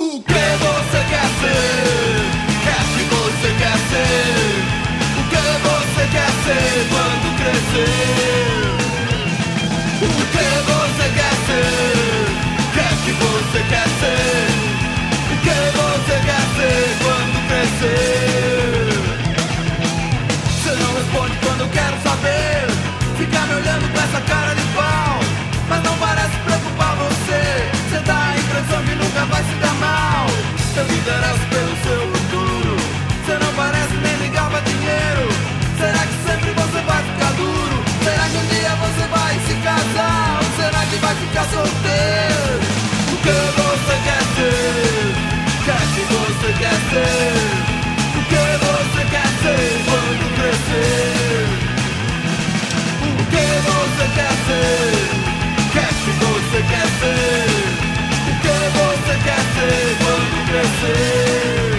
O que você quer ser? É que você quer ser? O que você quer ser quando crescer? O que você quer ser? É que você quer ser? O que você quer ser quando crescer? Você não responde quando eu quero saber. Fica me olhando com essa cara de pau, mas não parece preocupar você. Você dá a impressão que nunca vai se dar mal. Eu me interesso pelo seu futuro. Você não parece nem ligar pra dinheiro. Será que sempre você vai ficar duro? Será que um dia você vai se casar? Ou será que vai ficar solteiro? O que você quer ser? O que você quer ser? O que você quer ser quando crescer? O que você quer ser? O que você quer ser? O que você quer ser quando crescer?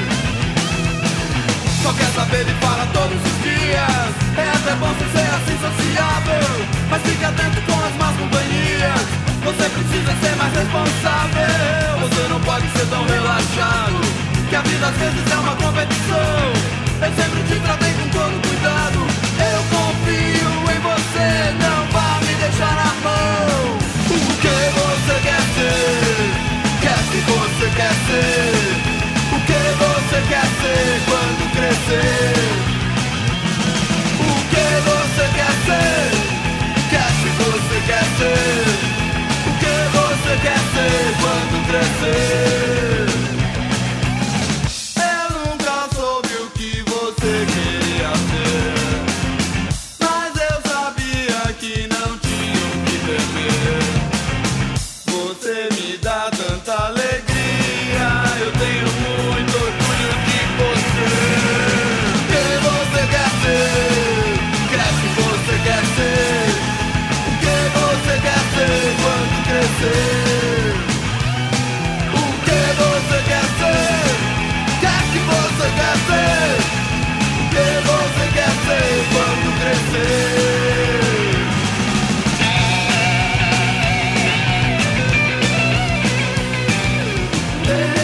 Só quer saber e fala todos os dias. É até bom você ser assim sociável, mas fique atento com as más companhias. Você precisa ser mais responsável. Você não pode ser tão relaxado, que a vida às vezes é uma competição. Eu sempre te tratei com todo cuidado. Eu confio em você, não vá me deixar na mão. O que você quer ser? Que você quer ser? O que você quer ser quando crescer? O que você quer ser? Que você quer ser? O que você quer ser quando crescer? Eu nunca soube o que você queria ser, mas eu sabia que não tinha o que temer. Você me dá tanta alegria, eu tenho muito orgulho de você. O que você quer ser? Que você quer ser? O que você quer ser quando crescer? O que você quer ser? Que você quer ser? O que você quer ser quando crescer? Yeah.